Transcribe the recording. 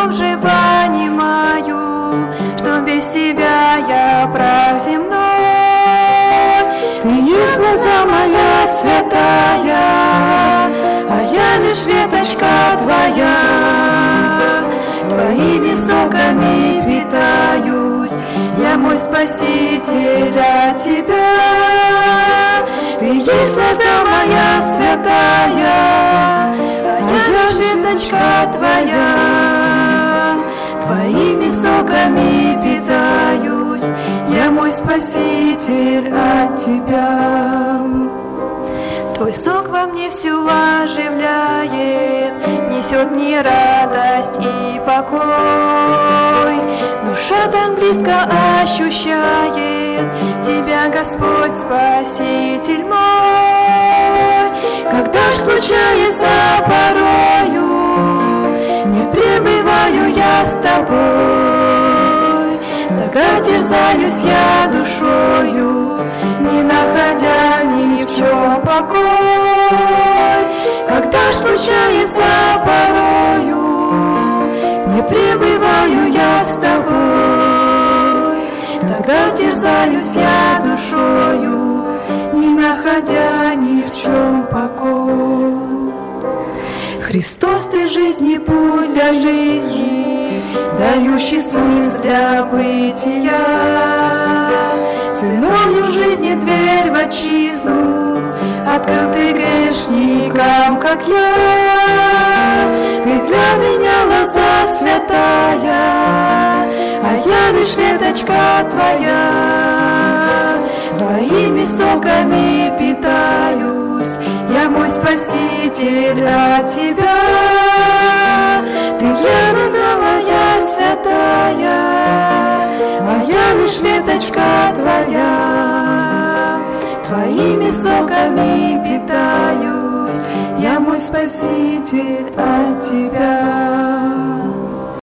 умом же понимаю, что без тебя я прах земной. Ты есть лоза моя святая, а я лишь веточка твоя. Твоими соками питаюсь, я мой Спаситель от тебя. Ты есть лоза моя святая, а я лишь веточка твоя. Твоими соками питаюсь, я мой Спаситель от тебя. Твой сок во мне всю оживляет, несет мне радость и покой. Душа так близко ощущает тебя, Господь, Спаситель мой. Когда ж случается порою, не пребываю я с тобой, тогда терзаюсь я душою, не находя ни в чем покой. Когда ж случается порою, не пребываю я с тобой, тогда терзаюсь я душою, не находя ни в чем покой. Христос, ты жизни, путь для жизни, дающий смысл для бытия. Ценою жизни дверь в отчизну открыл ты грешникам, как я. Ты для меня лоза святая, а я лишь веточка твоя. Твоими соками питаюсь, я мой Спаситель от тебя. Ты есть лоза моя святая, а я лишь веточка твоя. Твоими соками питаюсь, я мой Спаситель от тебя.